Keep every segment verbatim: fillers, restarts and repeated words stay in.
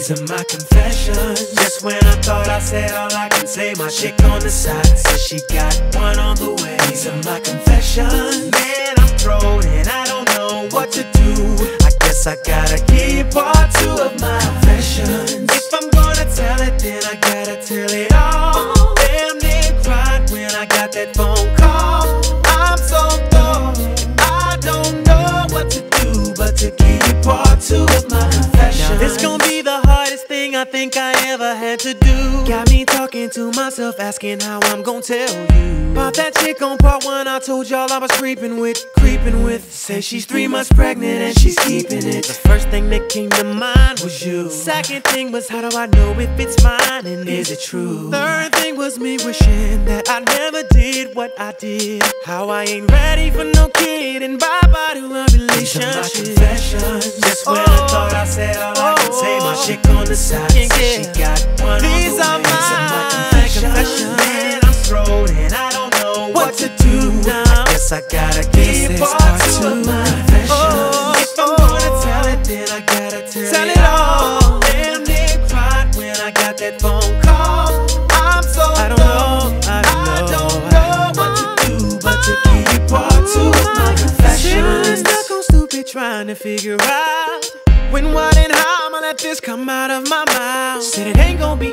These are my confessions. Just when I thought I said all I can say, my chick on the side says she got one on the way. These are my confessions. Man, I'm thrown and I don't know what to do. I guess I gotta give you part two of my confessions. If I'm gonna tell it, then I gotta tell it all. Damn near cried when I got that phone call. I'm so thrown, I don't know what to do but to give you part two of my confessions. Now this gon' be the hardest thing I think I ever had to do. Got me talking to myself, asking how I'm gon' tell you about that chick on part one I told y'all I was creeping with, creeping with. Say she's three months pregnant and she's keeping it. The first thing that came to mind was you. Second thing was, how do I know if it's mine and is it true? Third thing was me wishing that I never did what I did. How I ain't ready for no kid and bye-bye to a relationship. These are my confessions. Just when oh, I thought I said all oh, I can say, my chick on the side yeah, says she got one These on the way. Are my, These are my confessions. confessions. Man, I'm thrown and I don't know what, what to do now. I guess I gotta give you part two of my confessions. Oh, if I'm gonna tell it, then I gotta tell, tell it all. Damn near cried when I got that phone call. I'm so I don't know, I don't, I don't know, know what to do but to give you part two of my confessions. Stuck on stupid trying to figure out when, what, and how I'ma let this come out of my mouth. Said it ain't gonna be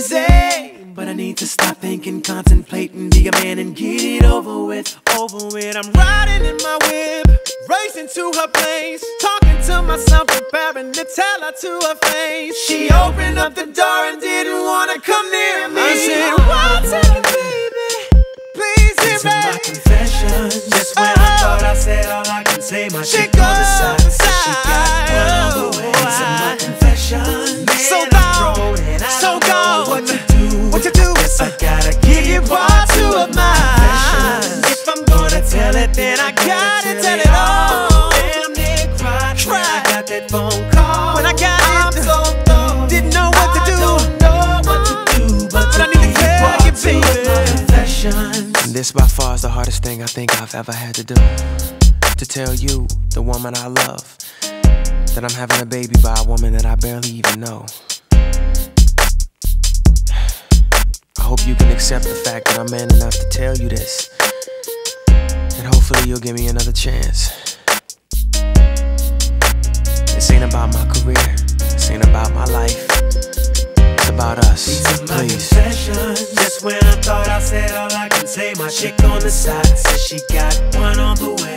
easy, but I need to stop thinking, contemplating, be a man and get it over with, over with. I'm riding in my whip, racing to her place, talking to myself, preparing to tell her to her face. She opened up the door and didn't wanna come near me. I said, what's it, baby? Please hear me. These are my confessions. Just when I thought I said all I can say, my chick on the side said she got one on the way. These are my confessions. Man, so gone, and I so don't gone. Know what to do. What to do? Guess I gotta give you part two of my confessions. If I'm gonna tell it, then I gotta tell it all. Damn near cried when I got that phone call. When I got it, I'm so thrown, didn't know what to do. I don't know what to do, but, but I need to tell you, baby. And this by far is the hardest thing I think I've ever had to do. To tell you, the woman I love, that I'm having a baby by a woman that I barely even know. I hope you can accept the fact that I'm man enough to tell you this, and hopefully you'll give me another chance. This ain't about my career, this ain't about my life, it's about us. These are my please. confessions. Just when I thought I said all I can say, my chick on the side says she got one on the way.